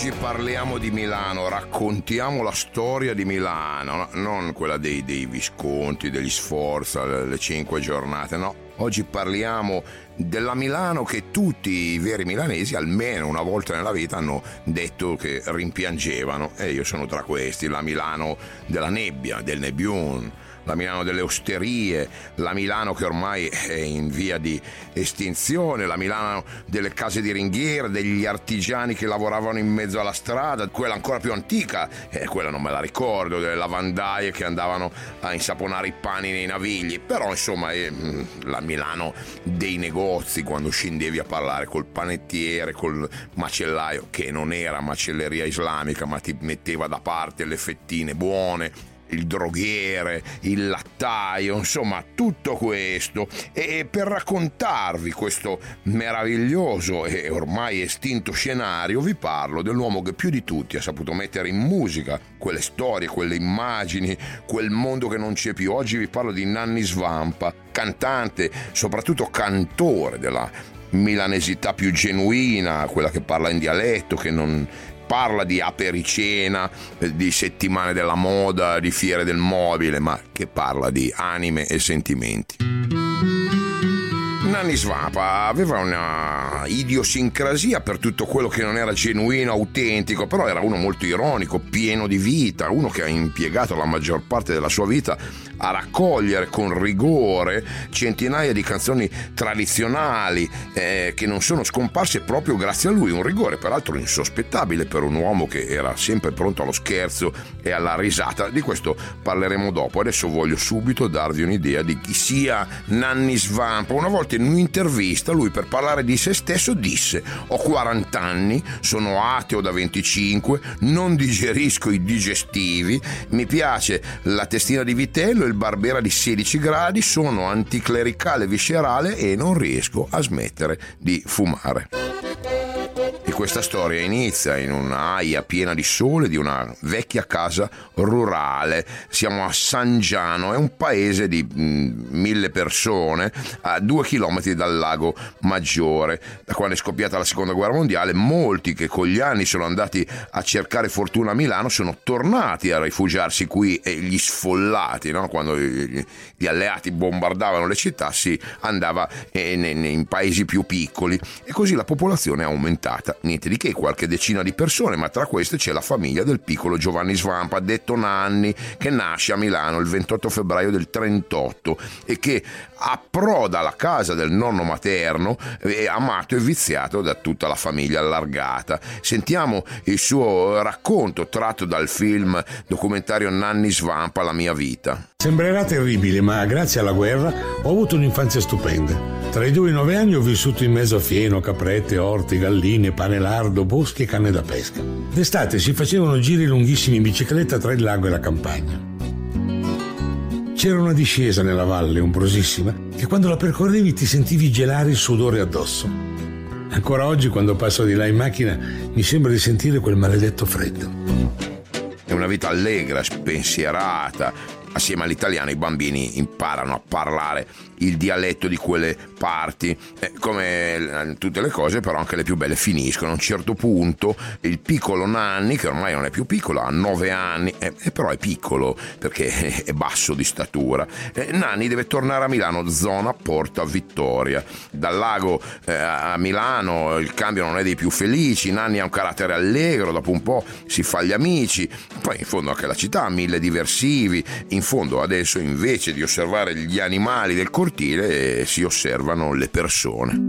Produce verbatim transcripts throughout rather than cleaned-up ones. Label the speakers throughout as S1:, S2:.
S1: Oggi parliamo di Milano, raccontiamo la storia di Milano, no? Non quella dei, dei Visconti, degli Sforza, le, le cinque giornate, no. Oggi parliamo della Milano che tutti i veri milanesi almeno una volta nella vita hanno detto che rimpiangevano, e io sono tra questi. La Milano della nebbia, del nebbione, la Milano delle osterie, la Milano che ormai è in via di estinzione, la Milano delle case di ringhiera, degli artigiani che lavoravano in mezzo alla strada, quella ancora più antica, eh, quella non me la ricordo, delle lavandaie che andavano a insaponare i pani nei navigli, però insomma è la Milano dei negozi, quando scendevi a parlare col panettiere, col macellaio, che non era macelleria islamica ma ti metteva da parte le fettine buone, il droghiere, il lattaio, insomma tutto questo. E per raccontarvi questo meraviglioso e ormai estinto scenario vi parlo dell'uomo che più di tutti ha saputo mettere in musica quelle storie, quelle immagini, quel mondo che non c'è più. Oggi vi parlo di Nanni Svampa, cantante, soprattutto cantore della milanesità più genuina, quella che parla in dialetto, che non parla di apericena, di settimane della moda, di fiere del mobile, ma che parla di anime e sentimenti. Nanni Svampa aveva una idiosincrasia per tutto quello che non era genuino, autentico, però era uno molto ironico, pieno di vita, uno che ha impiegato la maggior parte della sua vita a raccogliere con rigore centinaia di canzoni tradizionali eh, che non sono scomparse proprio grazie a lui, un rigore peraltro insospettabile per un uomo che era sempre pronto allo scherzo e alla risata. Di questo parleremo dopo. Adesso voglio subito darvi un'idea di chi sia Nanni Svampa. Una volta in un'intervista lui, per parlare di se stesso, disse: ho quaranta anni, sono ateo da venticinque, non digerisco i digestivi, mi piace la testina di vitello e il Barbera di sedici gradi, sono anticlericale viscerale e non riesco a smettere di fumare. E questa storia inizia in un'aia piena di sole di una vecchia casa rurale. Siamo a San Giano, è un paese di mh, mille persone a due chilometri dal lago Maggiore. Da quando è scoppiata la seconda guerra mondiale, molti che con gli anni sono andati a cercare fortuna a Milano sono tornati a rifugiarsi qui, e gli sfollati, no? Quando gli, gli alleati bombardavano le città si andava in, in, in paesi più piccoli, e così la popolazione è aumentata. Niente di che, qualche decina di persone, ma tra queste c'è la famiglia del piccolo Giovanni Svampa, detto Nanni, che nasce a Milano il ventotto febbraio del trentotto e che approda alla casa del nonno materno, eh, amato e viziato da tutta la famiglia allargata. Sentiamo il suo racconto tratto dal film documentario Nanni Svampa, La mia vita.
S2: Sembrerà terribile, ma grazie alla guerra ho avuto un'infanzia stupenda. Tra i due e i nove anni ho vissuto in mezzo a fieno, caprette, orti, galline, pane lardo, boschi e canne da pesca. D'estate si facevano giri lunghissimi in bicicletta tra il lago e la campagna. C'era una discesa nella valle, ombrosissima, che quando la percorrevi ti sentivi gelare il sudore addosso. Ancora oggi, quando passo di là in macchina, mi sembra di sentire quel maledetto freddo.
S1: È una vita allegra, spensierata. Assieme all'italiano i bambini imparano a parlare il dialetto di quelle parti, eh, come tutte le cose, però anche le più belle finiscono. A un certo punto il piccolo Nanni, che ormai non è più piccolo, ha nove anni, eh, eh, però è piccolo perché è basso di statura, eh, Nanni deve tornare a Milano, zona Porta Vittoria. Dal lago eh, a Milano il cambio non è dei più felici. Nanni ha un carattere allegro, dopo un po' si fa gli amici, poi in fondo anche la città ha mille diversivi. In fondo adesso, invece di osservare gli animali del cortile, si osservano le persone.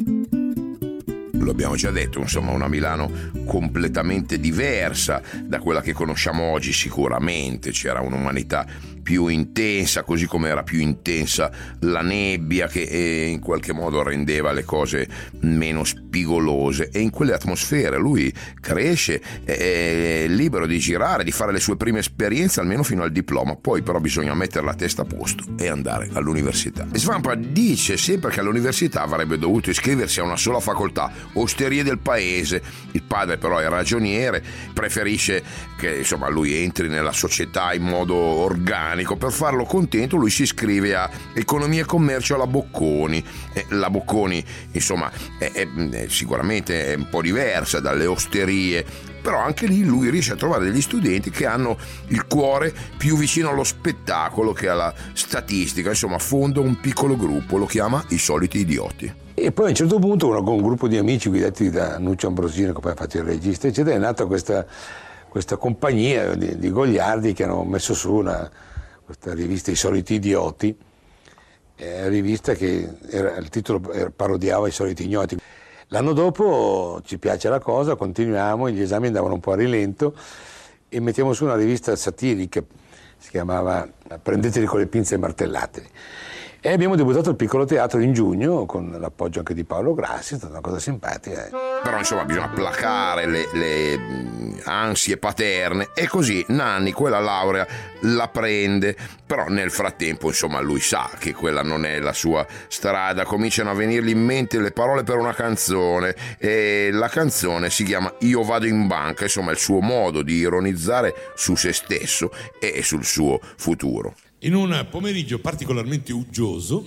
S1: Lo abbiamo già detto, insomma, una Milano completamente diversa da quella che conosciamo oggi. Sicuramente c'era un'umanità più intensa, così come era più intensa la nebbia che eh, in qualche modo rendeva le cose meno spigolose, e in quelle atmosfere lui cresce, è libero di girare, di fare le sue prime esperienze, almeno fino al diploma. Poi però bisogna mettere la testa a posto e andare all'università. Svampa dice sempre che all'università avrebbe dovuto iscriversi a una sola facoltà, osterie del paese. Il padre però è ragioniere, preferisce che insomma lui entri nella società in modo organico. Per farlo contento lui si iscrive a Economia e Commercio alla Bocconi. E la Bocconi insomma è, è, è sicuramente è un po' diversa dalle osterie però anche lì lui riesce a trovare degli studenti che hanno il cuore più vicino allo spettacolo che alla statistica, insomma fonda un piccolo gruppo, lo chiama I Soliti Idioti.
S2: E poi a un certo punto uno, con un gruppo di amici guidati da Nuccio Ambrosino, che poi ha fatto il regista, eccetera, è nata questa, questa compagnia di, di goliardi che hanno messo su una, questa rivista I Soliti Idioti, eh, rivista che era, il titolo era, parodiava I Soliti Ignoti. L'anno dopo ci piace la cosa, continuiamo, gli esami andavano un po' a rilento e mettiamo su una rivista satirica, si chiamava Prendeteli con le pinze e martellateli. E abbiamo debuttato al Piccolo Teatro in giugno con l'appoggio anche di Paolo Grassi, è stata una cosa simpatica.
S1: Però insomma bisogna placare le, le ansie paterne e così Nanni quella laurea la prende, però nel frattempo insomma lui sa che quella non è la sua strada, cominciano a venirgli in mente le parole per una canzone e la canzone si chiama Io vado in banca, insomma è il suo modo di ironizzare su se stesso e sul suo futuro.
S2: In un pomeriggio particolarmente uggioso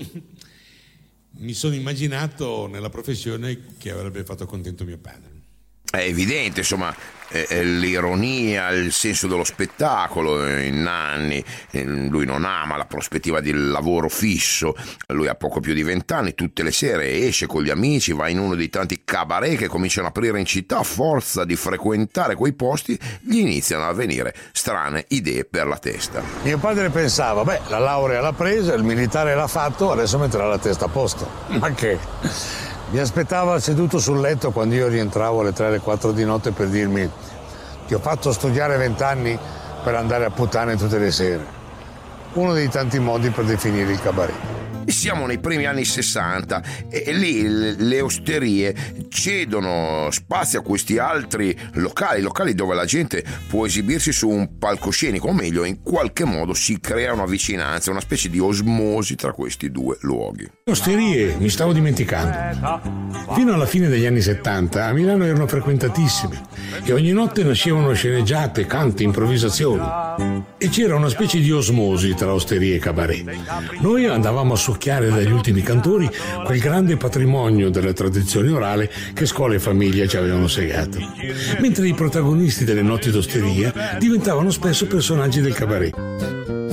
S2: mi sono immaginato nella professione che avrebbe fatto contento mio padre.
S1: È evidente, insomma, eh, l'ironia, il senso dello spettacolo in Nanni, eh, lui non ama la prospettiva del lavoro fisso, lui ha poco più di vent'anni, tutte le sere esce con gli amici, va in uno dei tanti cabaret che cominciano a aprire in città, a forza di frequentare quei posti gli iniziano a venire strane idee per la testa.
S2: Mio padre pensava, beh, la laurea l'ha presa, il militare l'ha fatto, adesso metterà la testa a posto. Ma che... Mi aspettava seduto sul letto quando io rientravo alle tre, alle quattro di notte per dirmi: ti ho fatto studiare vent'anni per andare a puttane tutte le sere. Uno dei tanti modi per definire il cabaret.
S1: Siamo nei primi anni sessanta e lì le osterie cedono spazio a questi altri locali, locali dove la gente può esibirsi su un palcoscenico, o meglio, in qualche modo si crea una vicinanza, una specie di osmosi tra questi due luoghi.
S2: Le osterie, mi stavo dimenticando. Fino alla fine degli anni settanta a Milano erano frequentatissime e ogni notte nascevano sceneggiate, canti, improvvisazioni. E c'era una specie di osmosi tra osterie e cabaret. Noi andavamo a succhiare dagli ultimi cantori quel grande patrimonio della tradizione orale che scuola e famiglia ci avevano segato, mentre i protagonisti delle notti d'osteria diventavano spesso personaggi del cabaret.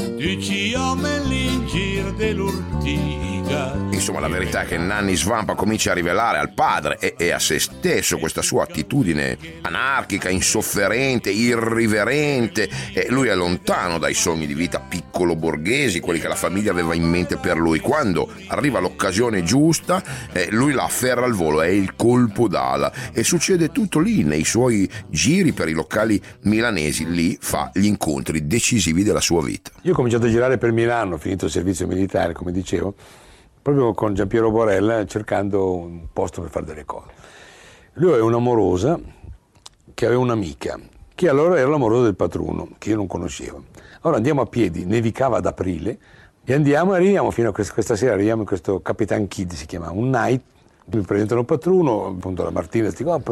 S1: Insomma, la verità è che Nanni Svampa comincia a rivelare al padre e, e a se stesso questa sua attitudine anarchica, insofferente, irriverente, e lui è lontano dai sogni di vita piccolo borghesi, quelli che la famiglia aveva in mente per lui. Quando arriva l'occasione giusta, eh, lui la afferra al volo, è il colpo d'ala e succede tutto lì, nei suoi giri per i locali milanesi. Lì fa gli incontri decisivi della sua vita.
S2: Io ho cominciato a girare per Milano, ho finito il servizio militare, come dicevo, proprio con Giampiero Borella, cercando un posto per fare delle cose. Lui aveva un'amorosa che aveva un'amica, che allora era l'amorosa del padrono, che io non conoscevo. Allora andiamo a piedi, nevicava ad aprile, e andiamo e arriviamo fino a questa, questa sera, arriviamo in questo Capitan Kid, si chiama, un night, mi presentano il padrono, appunto la Martina, sti qua.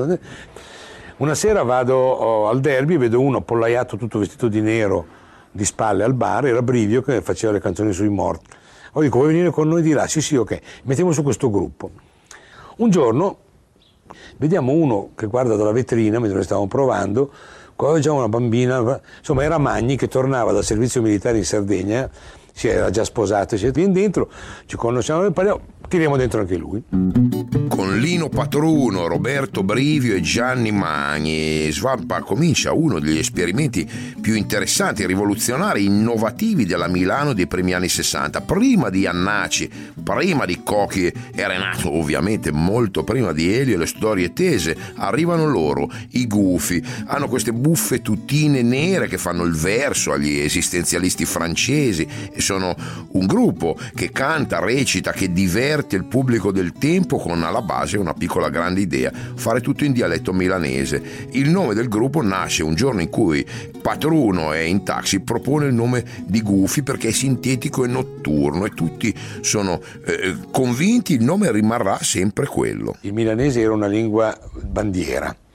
S2: Una sera vado oh, al Derby, vedo uno appollaiato tutto vestito di nero, di spalle al bar, era Brivio che faceva le canzoni sui morti. Allora dico, vuoi venire con noi di là? Sì, sì, ok. Mettiamo su questo gruppo. Un giorno vediamo uno che guarda dalla vetrina mentre stavamo provando, qua aveva una bambina, insomma era Magni che tornava dal servizio militare in Sardegna, si era già sposato, si viene dentro, ci conosciamo e parliamo, tiriamo dentro anche lui.
S1: Con Lino Patruno, Roberto Brivio e Gianni Magni, Svampa comincia uno degli esperimenti più interessanti, rivoluzionari, innovativi della Milano dei primi anni sessanta. Prima di Annaci, prima di Cocchi e Renato, ovviamente molto prima di Elio e le storie tese, arrivano loro, i Gufi. Hanno queste buffe tutine nere che fanno il verso agli esistenzialisti francesi e sono un gruppo che canta, recita, che diverte il pubblico del tempo con alla base una piccola grande idea, fare tutto in dialetto milanese. Il nome del gruppo nasce un giorno in cui Patruno è in taxi, propone il nome di Gufi perché è sintetico e notturno e tutti sono eh, convinti il nome rimarrà sempre quello.
S2: Il milanese era una lingua bandiera,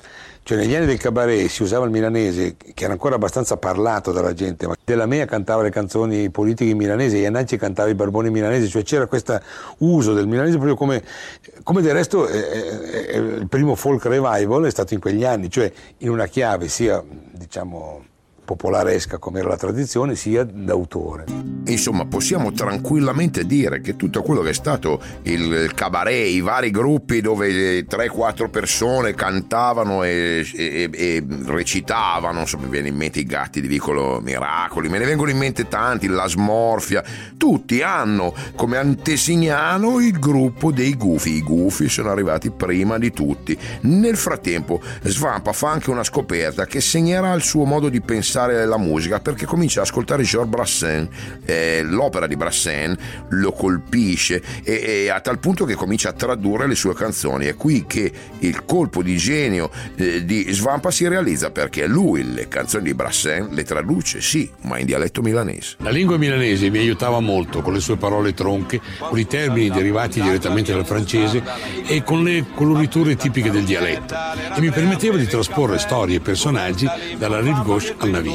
S2: Cioè negli anni del cabaret si usava il milanese, che era ancora abbastanza parlato dalla gente, ma Della Mea cantava le canzoni politiche in milanese, Iannacci cantava i barboni milanesi, cioè c'era questo uso del milanese proprio come, come del resto eh, eh, il primo folk revival è stato in quegli anni, cioè in una chiave sia, diciamo, popolaresca come era la tradizione, sia d'autore.
S1: Insomma, possiamo tranquillamente dire che tutto quello che è stato il cabaret, i vari gruppi dove tre quattro persone cantavano e, e, e recitavano, insomma, mi viene in mente i Gatti di Vicolo Miracoli, me ne vengono in mente tanti, la Smorfia, tutti hanno come antesignano il gruppo dei Gufi. I Gufi sono arrivati prima di tutti. Nel frattempo Svampa fa anche una scoperta che segnerà il suo modo di pensare la musica, perché comincia ad ascoltare Georges Brassens, eh, l'opera di Brassens lo colpisce e, e a tal punto che comincia a tradurre le sue canzoni. È qui che il colpo di genio eh, di Svampa si realizza, perché lui le canzoni di Brassens le traduce, sì, ma in dialetto milanese.
S2: La lingua milanese mi aiutava molto con le sue parole tronche, con i termini derivati direttamente dal francese e con le coloriture tipiche del dialetto, e mi permetteva di trasporre storie e personaggi dalla rive gauche al naviglio.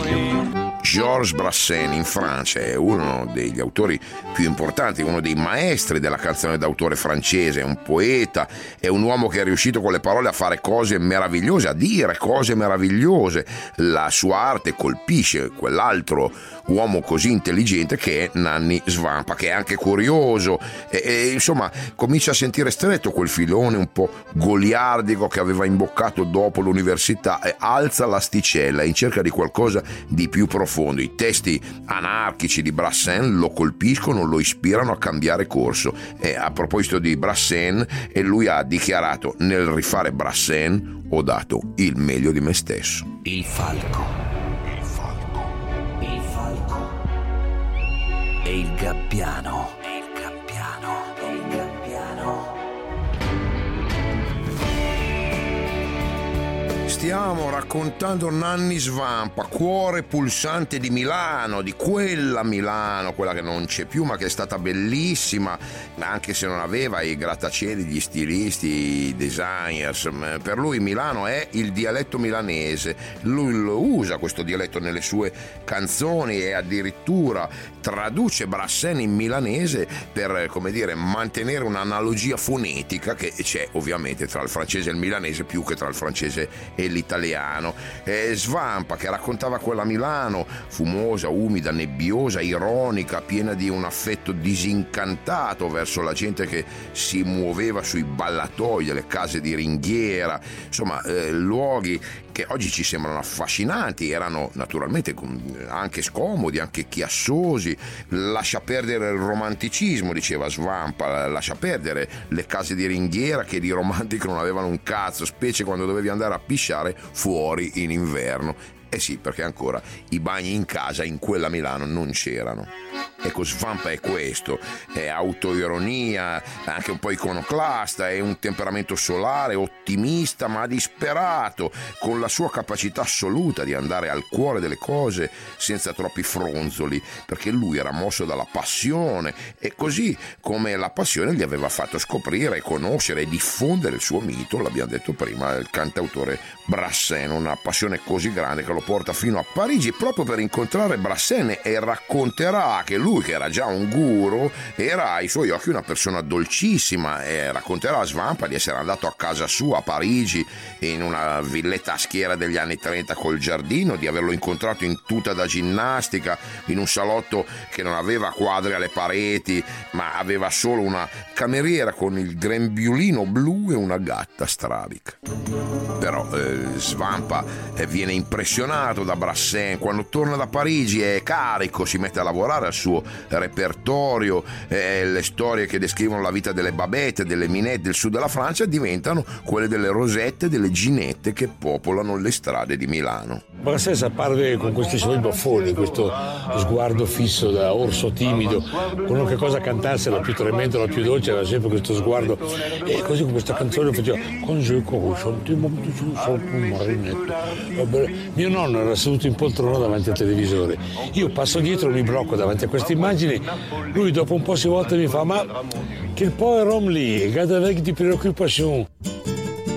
S1: Georges Brassens in Francia è uno degli autori più importanti, uno dei maestri della canzone d'autore francese, è un poeta, è un uomo che è riuscito con le parole a fare cose meravigliose, a dire cose meravigliose. La sua arte colpisce quell'altro uomo così intelligente che è Nanni Svampa, che è anche curioso e, e insomma comincia a sentire stretto quel filone un po' goliardico che aveva imboccato dopo l'università e alza l'asticella in cerca di qualcosa di più profondo. I testi anarchici di Brassens lo colpiscono, lo ispirano a cambiare corso. E a proposito di Brassens, e lui ha dichiarato: nel rifare Brassens ho dato il meglio di me stesso.
S3: Il falco, il falco, il falco e il gabbiano, il gabbiano, il gabbiano.
S1: Stiamo raccontando Nanni Svampa, cuore pulsante di Milano, di quella Milano, quella che non c'è più ma che è stata bellissima, anche se non aveva i grattacieli, gli stilisti, i designers. Per lui Milano è il dialetto milanese, lui lo usa questo dialetto nelle sue canzoni e addirittura traduce Brassens in milanese per, come dire, mantenere un'analogia fonetica che c'è ovviamente tra il francese e il milanese più che tra il francese e l'italiano. E Svampa, che raccontava quella Milano fumosa, umida, nebbiosa, ironica, piena di un affetto disincantato verso la gente che si muoveva sui ballatoi delle case di ringhiera, insomma eh, luoghi che oggi ci sembrano affascinanti, erano naturalmente anche scomodi, anche chiassosi. Lascia perdere il romanticismo, diceva Svampa, lascia perdere le case di ringhiera che di romantico non avevano un cazzo, specie quando dovevi andare a pisciare fuori in inverno. Eh sì, perché ancora i bagni in casa in quella Milano non c'erano. Ecco, Svampa è questo, è autoironia, anche un po' iconoclasta, è un temperamento solare, ottimista ma disperato, con la sua capacità assoluta di andare al cuore delle cose senza troppi fronzoli, perché lui era mosso dalla passione, e così come la passione gli aveva fatto scoprire, conoscere e diffondere il suo mito, l'abbiamo detto prima, il cantautore Brassens, una passione così grande che lo porta fino a Parigi proprio per incontrare Brassens, e racconterà che lui, che era già un guru, era ai suoi occhi una persona dolcissima, e racconterà a Svampa di essere andato a casa sua a Parigi in una villetta a schiera degli anni trenta col giardino, di averlo incontrato in tuta da ginnastica in un salotto che non aveva quadri alle pareti ma aveva solo una cameriera con il grembiulino blu e una gatta strabica. Però eh, Svampa eh, viene impressionato da Brassens, quando torna da Parigi è carico, si mette a lavorare al suo repertorio, eh, le storie che descrivono la vita delle babette, delle minette del sud della Francia diventano quelle delle Rosette, delle Ginette che popolano le strade di Milano.
S2: Brassens apparve con questi suoi baffoni, questo sguardo fisso da orso timido, qualunque cosa cantasse, la più tremenda, la più dolce, aveva sempre questo sguardo, e così con questa canzone faceva mio nonno era seduto in poltrona davanti al televisore, io passo dietro e mi blocco davanti a queste immagini, lui dopo un po' si volta e mi fa: ma che povero uomo lì, guarda che ti preoccupazione.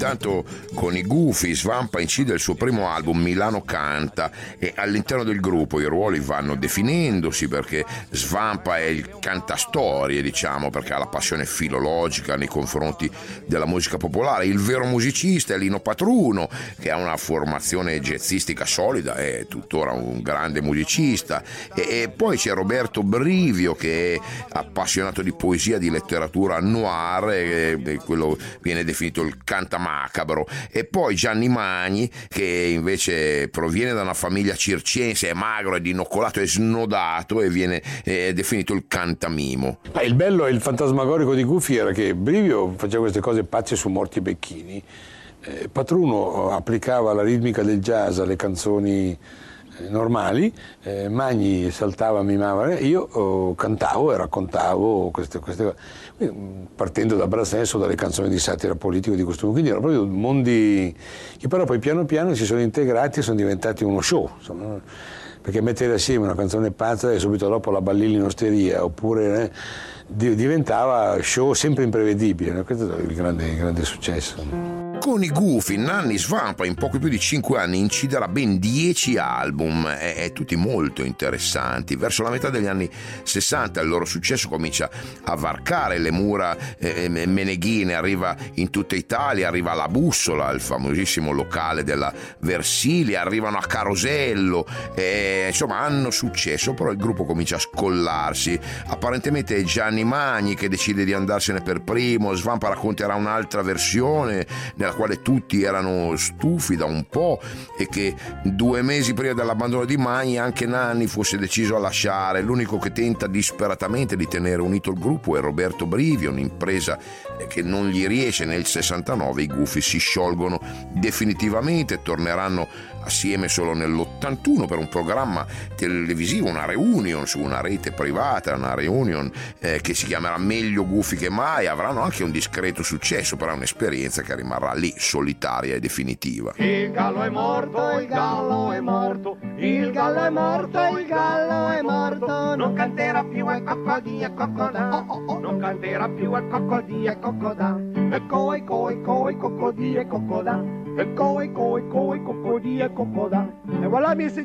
S1: Intanto con i Gufi Svampa incide il suo primo album Milano Canta, e all'interno del gruppo i ruoli vanno definendosi, perché Svampa è il cantastorie, diciamo, perché ha la passione filologica nei confronti della musica popolare. Il vero musicista è Lino Patruno, che ha una formazione jazzistica solida, è tuttora un grande musicista, e, e poi c'è Roberto Brivio, che è appassionato di poesia, di letteratura noir, e, e quello viene definito il cantamacabro, e poi Gianni Magni, che invece proviene da una famiglia circense, è magro, è dinoccolato, è snodato, e viene eh, definito il cantamimo.
S2: Ma il bello e il fantasmagorico di Gufi era che Brivio faceva queste cose pazze su morti e becchini, eh, Patruno applicava la ritmica del jazz alle canzoni eh, normali, eh, Magni saltava, mimava, io oh, cantavo e raccontavo queste, queste cose, partendo da Brasenso, dalle canzoni di satira politica di costume, quindi erano proprio mondi che però poi piano piano si sono integrati e sono diventati uno show, insomma, perché mettere assieme una canzone pazza e subito dopo la ballilla in osteria, oppure eh, diventava show sempre imprevedibile, no? Questo è il grande, il grande successo.
S1: Con i Gufi Nanni Svampa in poco più di cinque anni inciderà ben dieci album, e, e tutti molto interessanti. Verso la metà degli anni sessanta il loro successo comincia a varcare le mura eh, meneghine, arriva in tutta Italia, arriva alla Bussola, il famosissimo locale della Versilia, arrivano a Carosello, e, insomma hanno successo, però il gruppo comincia a scollarsi. Apparentemente è Gianni Magni che decide di andarsene per primo. Svampa racconterà un'altra versione nella quale tutti erano stufi da un po', e che due mesi prima dell'abbandono di Magni anche Nanni fosse deciso a lasciare. L'unico che tenta disperatamente di tenere unito il gruppo è Roberto Brivio, un'impresa che non gli riesce. Nel sessantanove i Gufi si sciolgono definitivamente, torneranno assieme solo nell'ottantuno per un programma televisivo, una reunion su una rete privata, una reunion eh, che si chiamerà Meglio Gufi che mai. Avranno anche un discreto successo, però è un'esperienza che rimarrà lì solitaria e definitiva.
S4: Il gallo è morto, il gallo è morto, il gallo è morto, il gallo è morto, non canterà più e coccodì e coccodà, oh, oh, oh. Non canterà più e coccodì e coccodà, e coi coi coi coccodì e coccodà, e coi coi coi coccodì e coccodà. Et voilà, messieurs,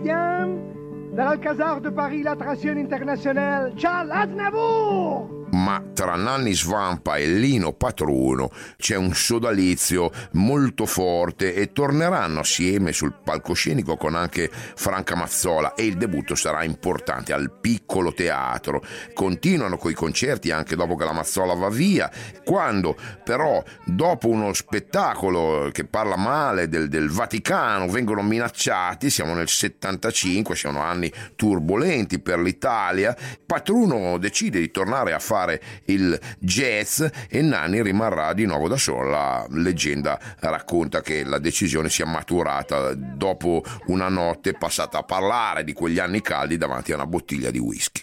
S4: dans l'Alcazar de Paris, l'attraction internationale, Charles Aznavour!
S1: Ma tra Nanni Svampa e Lino Patruno c'è un sodalizio molto forte, e torneranno assieme sul palcoscenico con anche Franca Mazzola, e il debutto sarà importante al Piccolo Teatro. Continuano coi concerti anche dopo che la Mazzola va via. Quando però dopo uno spettacolo che parla male del, del Vaticano vengono minacciati, siamo nel settantacinque, sono anni turbolenti per l'Italia, Patruno decide di tornare a fare il jazz e Nanni rimarrà di nuovo da solo. La leggenda racconta che la decisione sia maturata dopo una notte passata a parlare di quegli anni caldi davanti a una bottiglia di whisky.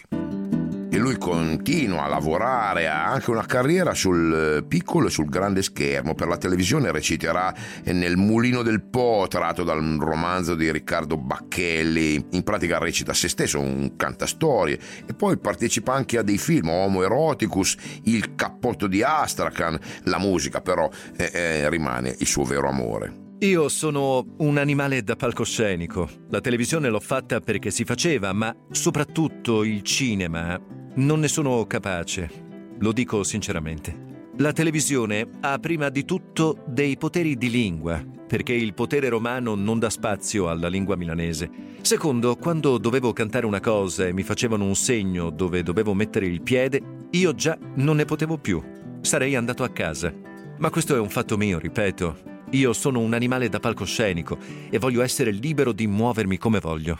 S1: E lui continua a lavorare, ha anche una carriera sul piccolo e sul grande schermo. Per la televisione reciterà nel Mulino del Po, tratto dal romanzo di Riccardo Bacchelli. In pratica recita se stesso, un cantastorie, e poi partecipa anche a dei film, Homo Eroticus, Il cappotto di Astrakhan. La musica però eh, eh, rimane il suo vero amore.
S5: Io sono un animale da palcoscenico. La televisione l'ho fatta perché si faceva, ma soprattutto il cinema non ne sono capace. Lo dico sinceramente. La televisione ha prima di tutto dei poteri di lingua, perché il potere romano non dà spazio alla lingua milanese. Secondo, quando dovevo cantare una cosa e mi facevano un segno dove dovevo mettere il piede, io già non ne potevo più. Sarei andato a casa. Ma questo è un fatto mio, ripeto. Io sono un animale da palcoscenico e voglio essere libero di muovermi come voglio.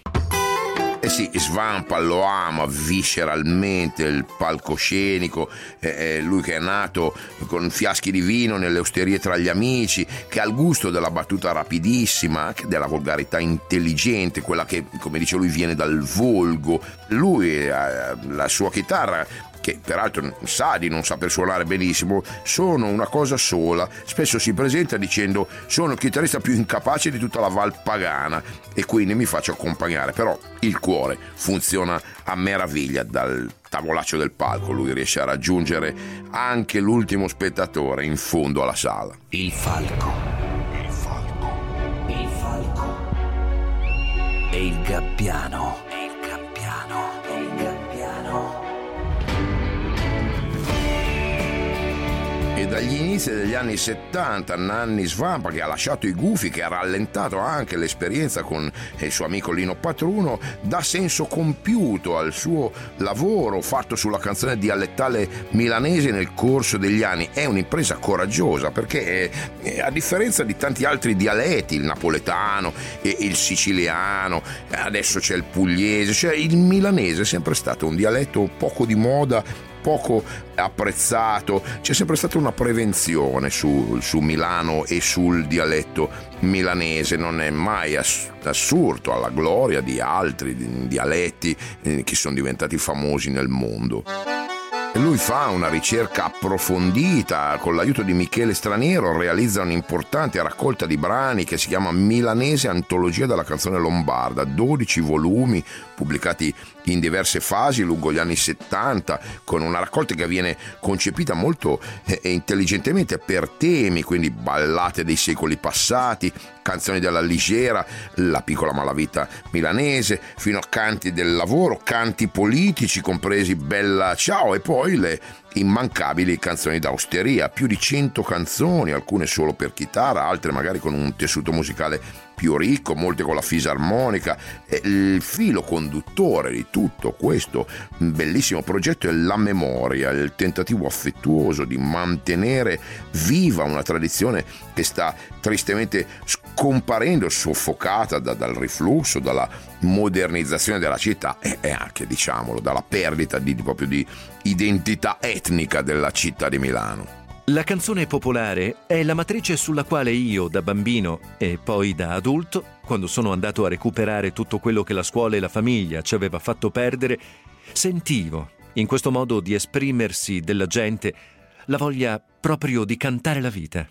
S1: Eh sì, Svampa lo ama visceralmente il palcoscenico, eh, lui che è nato con fiaschi di vino nelle osterie tra gli amici, che ha il gusto della battuta rapidissima, anche della volgarità intelligente, quella che, come dice lui, viene dal volgo. Lui, eh, la sua chitarra, che peraltro sa di non saper suonare benissimo, sono una cosa sola. Spesso si presenta dicendo: sono il chitarrista più incapace di tutta la Val Pagana, e quindi mi faccio accompagnare. Però il cuore funziona a meraviglia. Dal tavolaccio del palco lui riesce a raggiungere anche l'ultimo spettatore in fondo alla sala.
S3: Il falco e il Gabbiano. E il Gabbiano. E il Gabbiano.
S1: E dagli inizi degli anni settanta, Nanni Svampa, che ha lasciato i gufi, che ha rallentato anche l'esperienza con il suo amico Lino Patruno, dà senso compiuto al suo lavoro fatto sulla canzone dialettale milanese nel corso degli anni. È un'impresa coraggiosa perché, eh, a differenza di tanti altri dialetti, il napoletano e il siciliano, adesso c'è il pugliese, cioè il milanese è sempre stato un dialetto poco di moda, poco apprezzato. C'è sempre stata una prevenzione su, su Milano e sul dialetto milanese, non è mai ass- assurdo alla gloria di altri dialetti eh, che sono diventati famosi nel mondo. Lui fa una ricerca approfondita, con l'aiuto di Michele Straniero realizza un'importante raccolta di brani che si chiama Milanese Antologia della canzone lombarda, dodici volumi pubblicati in diverse fasi lungo gli anni settanta, con una raccolta che viene concepita molto eh, intelligentemente per temi, quindi ballate dei secoli passati, canzoni della Ligera, la piccola malavita milanese, fino a canti del lavoro, canti politici compresi Bella Ciao, e poi le immancabili canzoni d'austeria, più di cento canzoni, alcune solo per chitarra, altre magari con un tessuto musicale più ricco, molte con la fisarmonica. E il filo conduttore di tutto questo bellissimo progetto è la memoria, il tentativo affettuoso di mantenere viva una tradizione che sta tristemente scomparendo, soffocata da, dal riflusso, dalla modernizzazione della città e, e anche, diciamolo, dalla perdita di, di proprio di identità etnica della città di Milano.
S5: La canzone popolare è la matrice sulla quale io, da bambino e poi da adulto, quando sono andato a recuperare tutto quello che la scuola e la famiglia ci aveva fatto perdere, sentivo, in questo modo di esprimersi della gente, la voglia proprio di cantare la vita.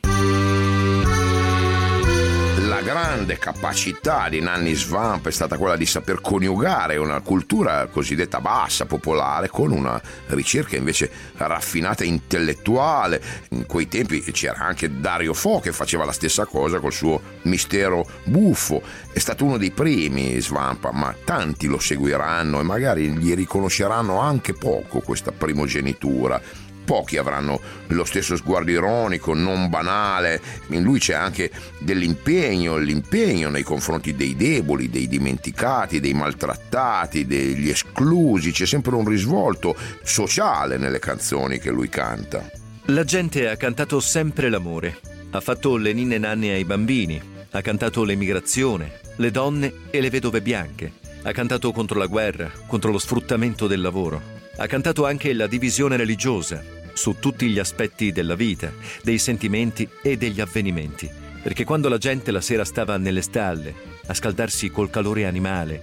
S1: La grande capacità di Nanni Svampa è stata quella di saper coniugare una cultura cosiddetta bassa, popolare, con una ricerca invece raffinata e intellettuale. In quei tempi c'era anche Dario Fo che faceva la stessa cosa col suo mistero buffo. È stato uno dei primi Svampa, ma tanti lo seguiranno e magari gli riconosceranno anche poco questa primogenitura. Pochi avranno lo stesso sguardo ironico, non banale. In lui c'è anche dell'impegno, l'impegno nei confronti dei deboli, dei dimenticati, dei maltrattati, degli esclusi. C'è sempre un risvolto sociale nelle canzoni che lui canta.
S5: La gente ha cantato sempre l'amore, ha fatto le ninne nanne ai bambini, ha cantato l'emigrazione, le donne e le vedove bianche, ha cantato contro la guerra, contro lo sfruttamento del lavoro. Ha cantato anche la divisione religiosa, su tutti gli aspetti della vita, dei sentimenti e degli avvenimenti. Perché quando la gente la sera stava nelle stalle, a scaldarsi col calore animale,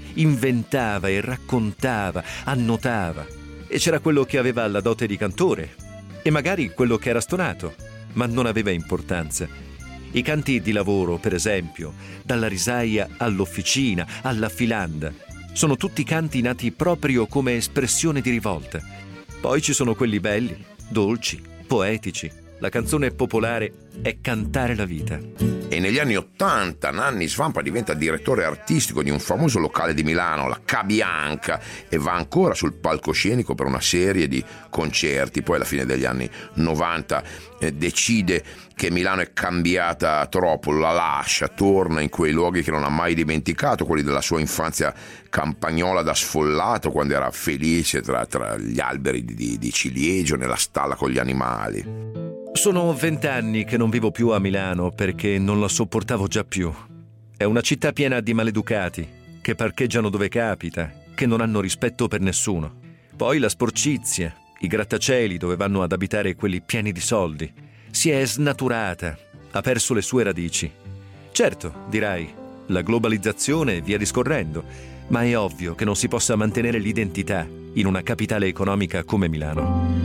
S5: inventava e raccontava, annotava. E c'era quello che aveva la dote di cantore, e magari quello che era stonato, ma non aveva importanza. I canti di lavoro, per esempio, dalla risaia all'officina, alla filanda, sono tutti canti nati proprio come espressione di rivolta. Poi ci sono quelli belli, dolci, poetici. La canzone popolare è cantare la vita.
S1: E negli anni Ottanta Nanni Svampa diventa direttore artistico di un famoso locale di Milano, la Ca Bianca, e va ancora sul palcoscenico per una serie di concerti. Poi alla fine degli anni novanta eh, decide che Milano è cambiata troppo, la lascia, torna in quei luoghi che non ha mai dimenticato, quelli della sua infanzia campagnola da sfollato, quando era felice tra, tra gli alberi di, di ciliegio, nella stalla con gli animali.
S5: Sono vent'anni che non vivo più a Milano perché non la sopportavo già più. È una città piena di maleducati, che parcheggiano dove capita, che non hanno rispetto per nessuno. Poi la sporcizia, i grattacieli dove vanno ad abitare quelli pieni di soldi. Si è snaturata, ha perso le sue radici. Certo, dirai, la globalizzazione e via discorrendo, ma è ovvio che non si possa mantenere l'identità in una capitale economica come Milano.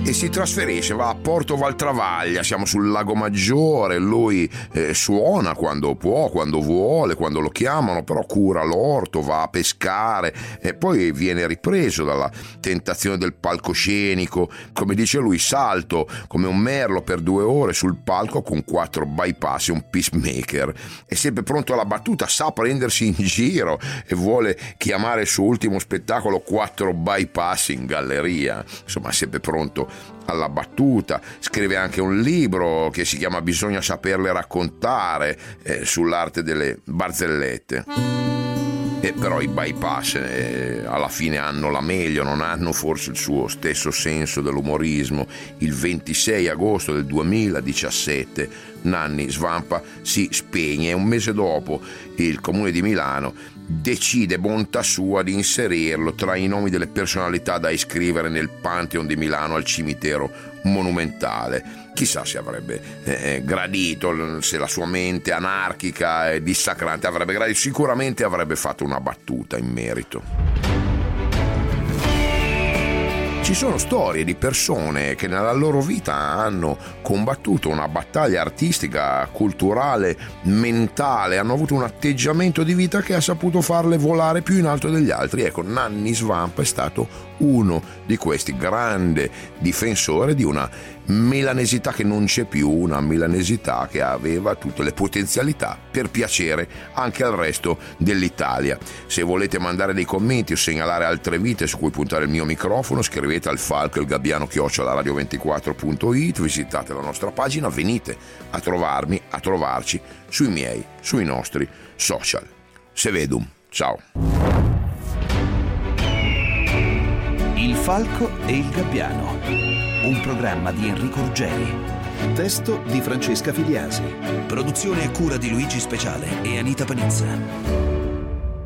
S1: e si trasferisce, va a Porto Valtravaglia, siamo sul Lago Maggiore, lui eh, suona quando può, quando vuole, quando lo chiamano, però cura l'orto, va a pescare e poi viene ripreso dalla tentazione del palcoscenico. Come dice lui, salto come un merlo per due ore sul palco con quattro bypass e un peacemaker. È sempre pronto alla battuta, sa prendersi in giro e vuole chiamare il suo ultimo spettacolo quattro bypass in galleria. Insomma, è sempre pronto alla battuta. Scrive anche un libro che si chiama Bisogna saperle raccontare, eh, sull'arte delle barzellette. E però i bypass eh, alla fine hanno la meglio, non hanno forse il suo stesso senso dell'umorismo. Il ventisei agosto del duemiladiciassette Nanni Svampa si spegne e un mese dopo il Comune di Milano decide, bontà sua, di inserirlo tra i nomi delle personalità da iscrivere nel Pantheon di Milano al cimitero monumentale. Chissà se avrebbe eh, gradito, se la sua mente anarchica e dissacrante avrebbe gradito. Sicuramente avrebbe fatto una battuta in merito. Ci sono storie di persone che nella loro vita hanno combattuto una battaglia artistica, culturale, mentale, hanno avuto un atteggiamento di vita che ha saputo farle volare più in alto degli altri. Ecco, Nanni Svampa è stato uno di questi, grande difensore di una milanesità che non c'è più, una milanesità che aveva tutte le potenzialità per piacere anche al resto dell'Italia. Se volete mandare dei commenti o segnalare altre vite su cui puntare il mio microfono, scrivete al falco il gabbiano chiocciola radio ventiquattro punto it, visitate la nostra pagina, venite a trovarmi, a trovarci sui miei, sui nostri social. Se vedum, ciao.
S3: Il Falco e il Gabbiano, un programma di Enrico Ruggeri. Testo di Francesca Filiasi. Produzione a cura di Luigi Speciale e Anita Panizza.